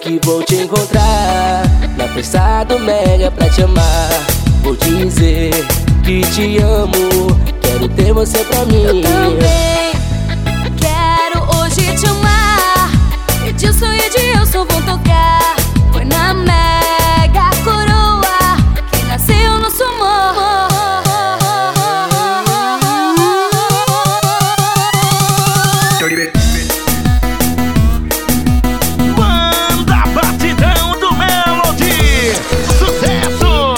que vou te encontrar na festa do Mega pra te amar. Vou dizer que te amo, quero ter você pra mim. Eu também quero hoje te amar. Edilson e Edilson vão tocar. Foi na Mega Coroa que nasceu nosso amor. Banda Batidão do Melody, sucesso!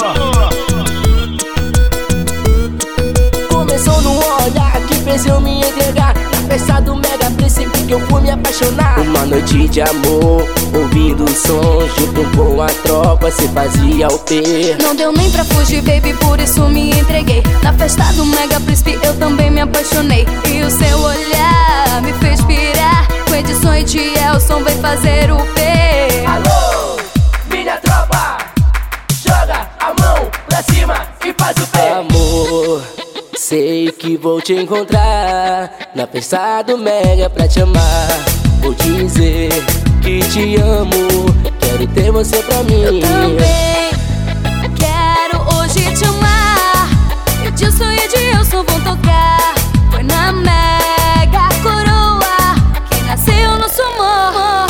Começou no olhar que fez eu me entregar na festa do Mega Príncipe que eu fui me apaixonar. Uma noite de amor, ouvindo o som, junto com a tropa se fazia o pé. Não deu nem pra fugir, baby, por isso me entreguei. Na festa do Mega Príncipe eu também me apaixonei. E o seu olhar me fez pirar. Com Edilson e Edilson vai fazer o pé. Alô, minha tropa, joga a mão pra cima e faz o pé. Amor, sei que vou te encontrar na festa do Mega pra te amar. Vou dizer que te amo, quero ter você pra mim. Eu também quero hoje te amar. Edilson e Edilson vão tocar. Foi na Mega Coroa que nasceu nosso amor.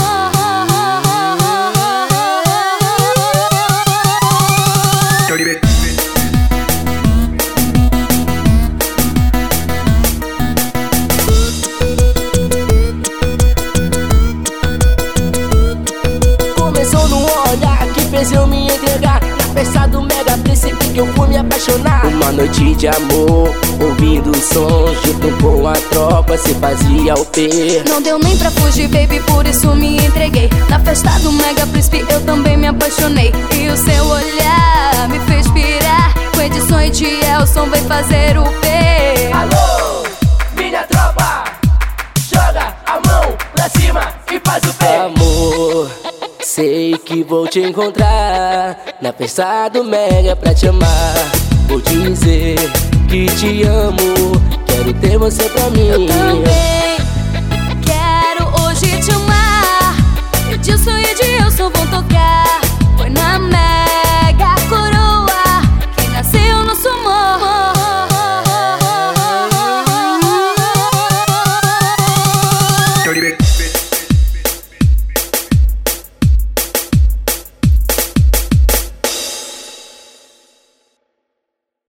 Começou no olhar que fez eu me entregar na festa do Mega Príncipe que eu fui me apaixonar. Uma noite de amor, ouvindo o som, junto com a tropa se fazia o pé. Não deu nem pra fugir, baby, por isso me entreguei. Na festa do Mega Príncipe eu também me apaixonei. E o seu olhar me fez pirar. Com Edilson e Edilson vai fazer o pé. Alô, minha tropa, joga a mão pra cima e faz o pé. Amor, sei que vou te encontrar na festa do Mega pra te amar. Vou dizer que te amo, quero ter você pra mim. Eu também